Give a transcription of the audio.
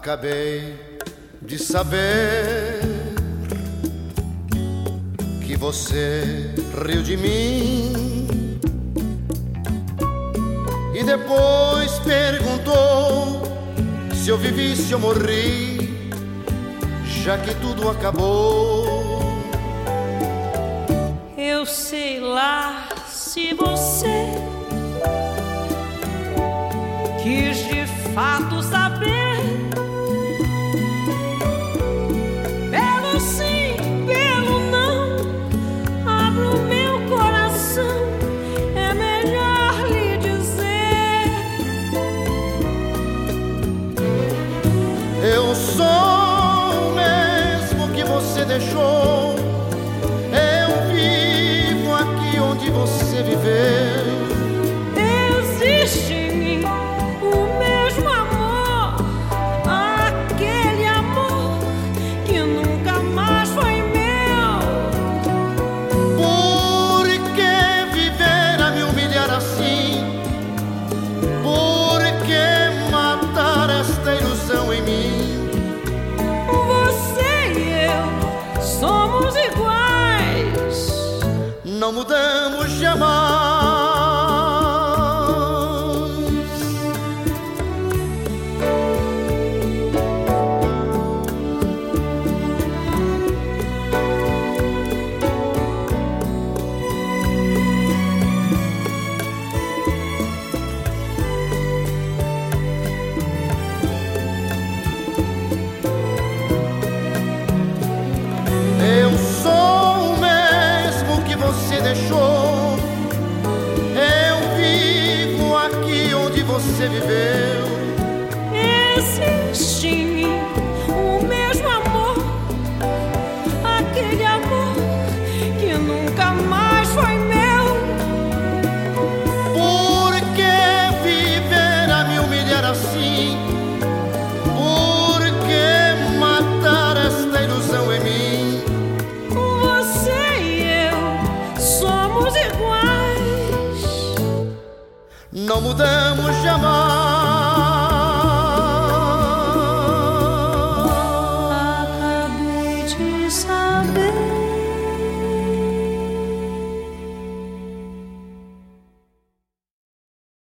Acabei de saber que você riu de mim e depois perguntou se eu vivi, se eu morri, já que tudo acabou. Eu sei lá se você quis de fato saber. Pelo sim, pelo não, abro meu coração, é melhor lhe dizer. Eu sou o mesmo que você deixou, eu vivo aqui onde você viveu. Existe em mim o mesmo amor, aquele amor que nunca mais foi meu. Por que viver a me humilhar assim? Por que matar esta ilusão em mim? Você e eu somos iguais, Não mudamos jamais. Eu sou o mesmo que você deixou, eu vivo aqui onde você viveu. existe em mim o mesmo amor, aquele amor que nunca mais foi meu. Por que viver a me humilhar assim? Por que matar esta ilusão em mim? Você e eu somos iguais, Não mudamos jamais.